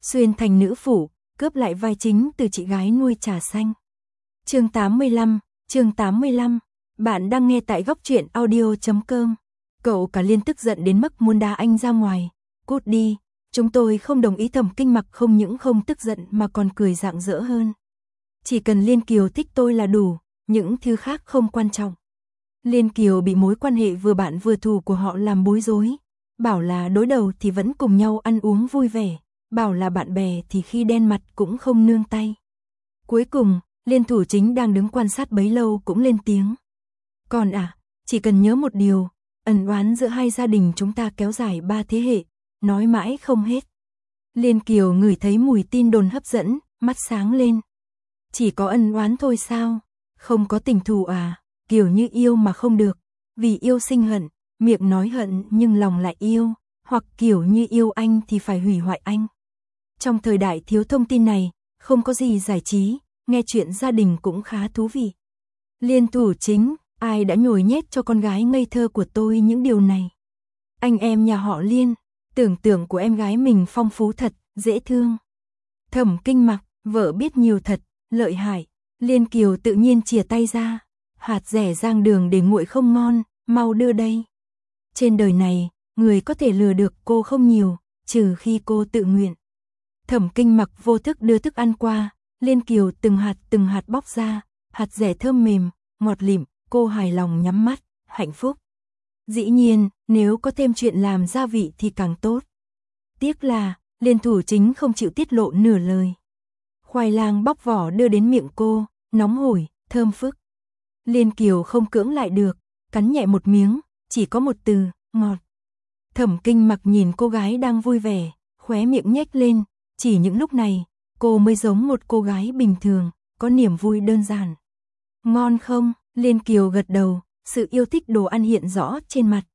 xuyên thành nữ phụ, cướp lại vai chính từ chị gái nuôi trà xanh. Chương 85, bạn đang nghe tại góc truyện audio.com. Cậu cả Liên tức giận đến mức muốn đá anh ra ngoài. Cút đi, chúng tôi không đồng ý. Thẩm Kinh Mặc không những không tức giận mà còn cười rạng rỡ hơn. Chỉ cần Liên Kiều thích tôi là đủ, những thứ khác không quan trọng. Liên Kiều bị mối quan hệ vừa bạn vừa thù của họ làm bối rối. Bảo là đối đầu thì vẫn cùng nhau ăn uống vui vẻ, bảo là bạn bè thì khi đen mặt cũng không nương tay. Cuối cùng, Liên Thủ Chính đang đứng quan sát bấy lâu cũng lên tiếng. Còn chỉ cần nhớ một điều, ân oán giữa hai gia đình chúng ta kéo dài 3 thế hệ, nói mãi không hết. Liên Kiều ngửi thấy mùi tin đồn hấp dẫn, mắt sáng lên. Chỉ có ân oán thôi sao? Không có tình thù kiểu như yêu mà không được, vì yêu sinh hận, miệng nói hận nhưng lòng lại yêu, hoặc kiểu như yêu anh thì phải hủy hoại anh. Trong thời đại thiếu thông tin này, không có gì giải trí, nghe chuyện gia đình cũng khá thú vị. Liên Thủ Chính, ai đã nhồi nhét cho con gái ngây thơ của tôi những điều này? Anh em nhà họ Liên, tưởng tượng của em gái mình phong phú thật, dễ thương. Thẩm Kinh Mặc, vợ biết nhiều thật, lợi hại. Liên Kiều tự nhiên chìa tay ra. Hạt rẻ rang đường để nguội không ngon, mau đưa đây. Trên đời này, người có thể lừa được cô không nhiều, trừ khi cô tự nguyện. Thẩm Kinh Mặc vô thức đưa thức ăn qua, Liên Kiều từng hạt bóc ra, hạt rẻ thơm mềm, ngọt lịm, cô hài lòng nhắm mắt, hạnh phúc. Dĩ nhiên, nếu có thêm chuyện làm gia vị thì càng tốt. Tiếc là, Liên Thủ Chính không chịu tiết lộ nửa lời. Khoai lang bóc vỏ đưa đến miệng cô, nóng hổi, thơm phức. Liên Kiều không cưỡng lại được, cắn nhẹ một miếng, chỉ có một từ, ngọt. Thẩm Kinh Mặc nhìn cô gái đang vui vẻ, khóe miệng nhếch lên, chỉ những lúc này, cô mới giống một cô gái bình thường, có niềm vui đơn giản. Ngon không? Liên Kiều gật đầu, sự yêu thích đồ ăn hiện rõ trên mặt.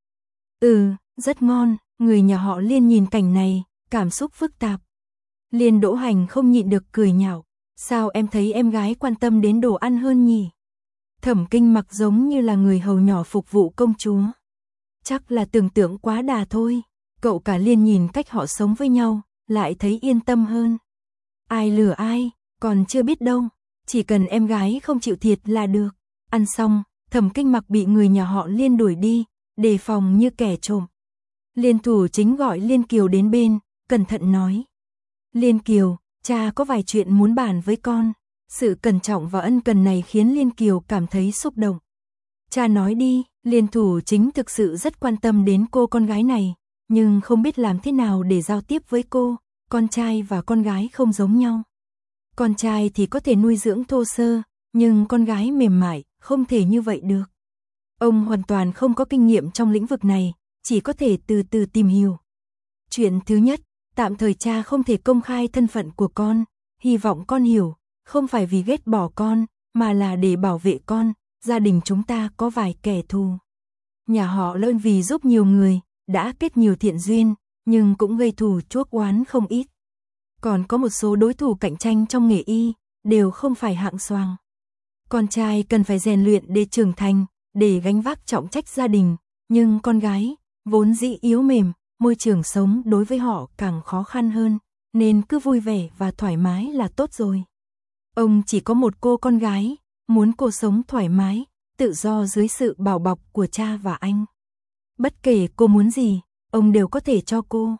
Rất ngon. Người nhà họ Liên nhìn cảnh này, cảm xúc phức tạp. Liên Đỗ Hành không nhịn được cười nhạo, sao em thấy em gái quan tâm đến đồ ăn hơn nhỉ? Thẩm Kinh Mặc giống như là người hầu nhỏ phục vụ công chúa. Chắc là tưởng tượng quá đà thôi. Cậu cả Liên nhìn cách họ sống với nhau, lại thấy yên tâm hơn. Ai lừa ai, còn chưa biết đâu. Chỉ cần em gái không chịu thiệt là được. Ăn xong, Thẩm Kinh Mặc bị người nhà họ Liên đuổi đi, đề phòng như kẻ trộm. Liên Thủ Chính gọi Liên Kiều đến bên, cẩn thận nói. Liên Kiều, cha có vài chuyện muốn bàn với con. Sự cẩn trọng và ân cần này khiến Liên Kiều cảm thấy xúc động. Cha nói đi. Liên Thủ Chính thực sự rất quan tâm đến cô con gái này, nhưng không biết làm thế nào để giao tiếp với cô. Con trai và con gái không giống nhau. Con trai thì có thể nuôi dưỡng thô sơ, nhưng con gái mềm mại, không thể như vậy được. Ông hoàn toàn không có kinh nghiệm trong lĩnh vực này, chỉ có thể từ từ tìm hiểu. Chuyện thứ nhất, tạm thời cha không thể công khai thân phận của con, hy vọng con hiểu, không phải vì ghét bỏ con, mà là để bảo vệ con. Gia đình chúng ta có vài kẻ thù. Nhà họ Lân vì giúp nhiều người, đã kết nhiều thiện duyên, nhưng cũng gây thù chuốc oán không ít. Còn có một số đối thủ cạnh tranh trong nghề y, đều không phải hạng xoàng. Con trai cần phải rèn luyện để trưởng thành, để gánh vác trọng trách gia đình, nhưng con gái, vốn dĩ yếu mềm, môi trường sống đối với họ càng khó khăn hơn, nên cứ vui vẻ và thoải mái là tốt rồi. Ông chỉ có một cô con gái, muốn cô sống thoải mái, tự do dưới sự bảo bọc của cha và anh. Bất kể cô muốn gì, ông đều có thể cho cô.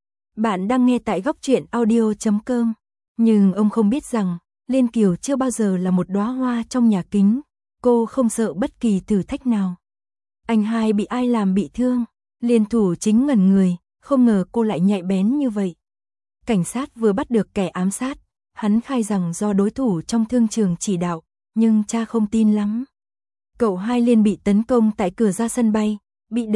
Bạn đang nghe tại góc truyện audio.com. Nhưng ông không biết rằng, Liên Kiều chưa bao giờ là một đóa hoa trong nhà kính. Cô không sợ bất kỳ thử thách nào. Anh hai bị ai làm bị thương? Liên Thủ Chính ngẩn người, không ngờ cô lại nhạy bén như vậy. Cảnh sát vừa bắt được kẻ ám sát. Hắn khai rằng do đối thủ trong thương trường chỉ đạo, nhưng cha không tin lắm. Cậu hai Liên bị tấn công tại cửa ra sân bay, bị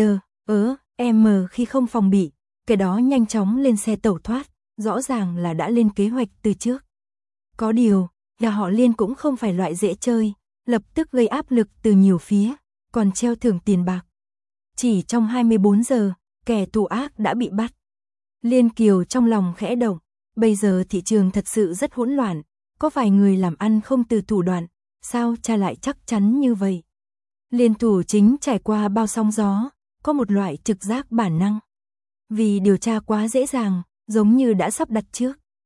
khi không phòng bị, kẻ đó nhanh chóng lên xe tẩu thoát, rõ ràng là đã lên kế hoạch từ trước. Có điều, nhà họ Liên cũng không phải loại dễ chơi, lập tức gây áp lực từ nhiều phía, còn treo thưởng tiền bạc. Chỉ trong 24 giờ, kẻ thù ác đã bị bắt. Liên Kiều trong lòng khẽ động, bây giờ thị trường thật sự rất hỗn loạn, có vài người làm ăn không từ thủ đoạn, sao cha lại chắc chắn như vậy? Liên Thủ Chính trải qua bao sóng gió, có một loại trực giác bản năng. Vì điều tra quá dễ dàng, giống như đã sắp đặt trước.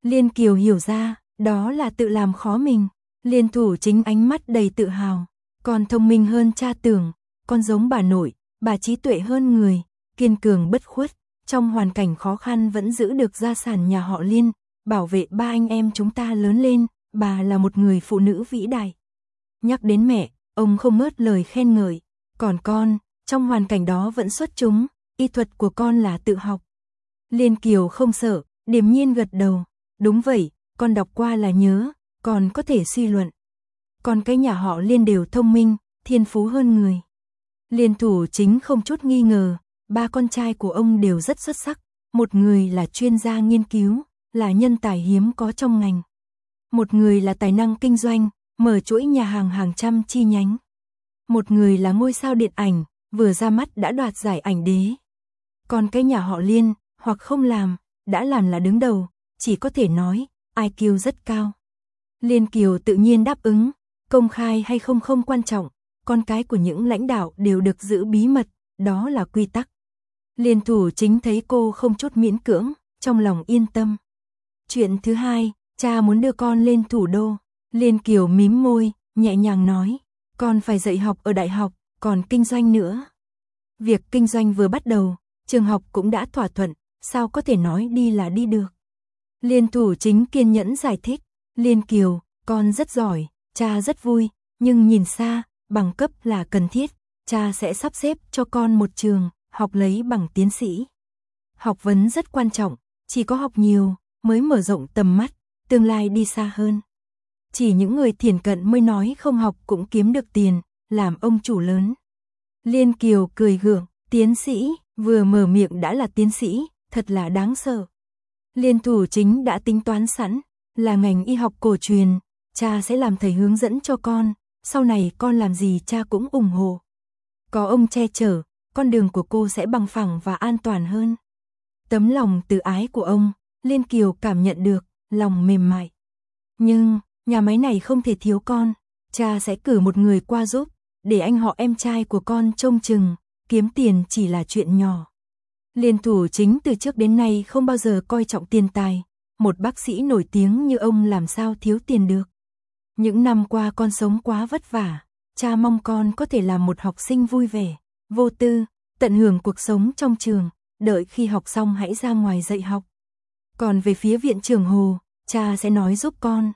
Liên Kiều hiểu ra, đó là tự làm khó mình. Liên Thủ Chính ánh mắt đầy tự hào. Con thông minh hơn cha tưởng, con giống bà nội, bà trí tuệ hơn người, kiên cường bất khuất, trong hoàn cảnh khó khăn vẫn giữ được gia sản nhà họ Liên, bảo vệ ba anh em chúng ta lớn lên, bà là một người phụ nữ vĩ đại. Nhắc đến mẹ, ông không ngớt lời khen ngợi, còn con, trong hoàn cảnh đó vẫn xuất chúng, y thuật của con là tự học. Liên Kiều không sợ, điềm nhiên gật đầu, đúng vậy, con đọc qua là nhớ, còn có thể suy luận. Còn cái nhà họ Liên đều thông minh, thiên phú hơn người. Liên Thủ Chính không chút nghi ngờ, ba con trai của ông đều rất xuất sắc, một người là chuyên gia nghiên cứu, là nhân tài hiếm có trong ngành. Một người là tài năng kinh doanh, mở chuỗi nhà hàng hàng trăm chi nhánh. Một người là ngôi sao điện ảnh, vừa ra mắt đã đoạt giải ảnh đế. Còn cái nhà họ Liên, hoặc không làm, đã làm là đứng đầu, chỉ có thể nói, IQ rất cao. Liên Kiều tự nhiên đáp ứng, công khai hay không không quan trọng, con cái của những lãnh đạo đều được giữ bí mật, đó là quy tắc. Liên Thủ Chính thấy cô không chút miễn cưỡng, trong lòng yên tâm. Chuyện thứ hai, cha muốn đưa con lên thủ đô. Liên Kiều mím môi, nhẹ nhàng nói, con phải dạy học ở đại học, còn kinh doanh nữa. Việc kinh doanh vừa bắt đầu, trường học cũng đã thỏa thuận, sao có thể nói đi là đi được. Liên Thủ Chính kiên nhẫn giải thích, Liên Kiều, con rất giỏi, cha rất vui, nhưng nhìn xa, bằng cấp là cần thiết, cha sẽ sắp xếp cho con một trường, học lấy bằng tiến sĩ. Học vấn rất quan trọng, chỉ có học nhiều, mới mở rộng tầm mắt, tương lai đi xa hơn. Chỉ những người thiển cận mới nói không học cũng kiếm được tiền, làm ông chủ lớn. Liên Kiều cười gượng, tiến sĩ, vừa mở miệng đã là tiến sĩ, thật là đáng sợ. Liên Thủ Chính đã tính toán sẵn, là ngành y học cổ truyền, cha sẽ làm thầy hướng dẫn cho con, sau này con làm gì cha cũng ủng hộ. Có ông che chở, con đường của cô sẽ bằng phẳng và an toàn hơn. Tấm lòng từ ái của ông, Liên Kiều cảm nhận được, lòng mềm mại. Nhưng, nhà máy này không thể thiếu con, cha sẽ cử một người qua giúp, để anh họ em trai của con trông chừng, kiếm tiền chỉ là chuyện nhỏ. Liên Thủ Chính từ trước đến nay không bao giờ coi trọng tiền tài, một bác sĩ nổi tiếng như ông làm sao thiếu tiền được. Những năm qua con sống quá vất vả, cha mong con có thể làm một học sinh vui vẻ, vô tư, tận hưởng cuộc sống trong trường, đợi khi học xong hãy ra ngoài dạy học. Còn về phía viện trưởng Hồ, cha sẽ nói giúp con.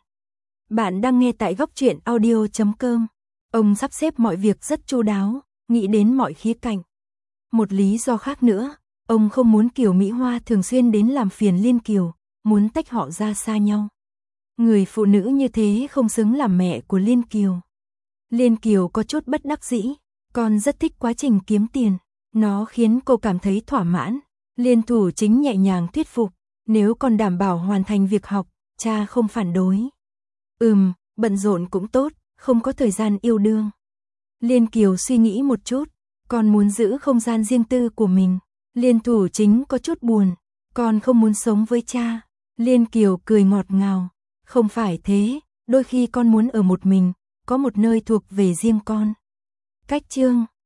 Bạn đang nghe tại góc truyện audio.com. Ông sắp xếp mọi việc rất chu đáo, nghĩ đến mọi khía cạnh. Một lý do khác nữa, ông không muốn Kiều Mỹ Hoa thường xuyên đến làm phiền Liên Kiều, muốn tách họ ra xa nhau. Người phụ nữ như thế không xứng làm mẹ của Liên Kiều. Liên Kiều có chút bất đắc dĩ, con rất thích quá trình kiếm tiền, nó khiến cô cảm thấy thỏa mãn. Liên Thủ Chính nhẹ nhàng thuyết phục, nếu con đảm bảo hoàn thành việc học, cha không phản đối. Bận rộn cũng tốt, không có thời gian yêu đương. Liên Kiều suy nghĩ một chút, con muốn giữ không gian riêng tư của mình. Liên Thủ Chính có chút buồn, con không muốn sống với cha. Liên Kiều cười ngọt ngào, không phải thế, đôi khi con muốn ở một mình, có một nơi thuộc về riêng con. Cách chương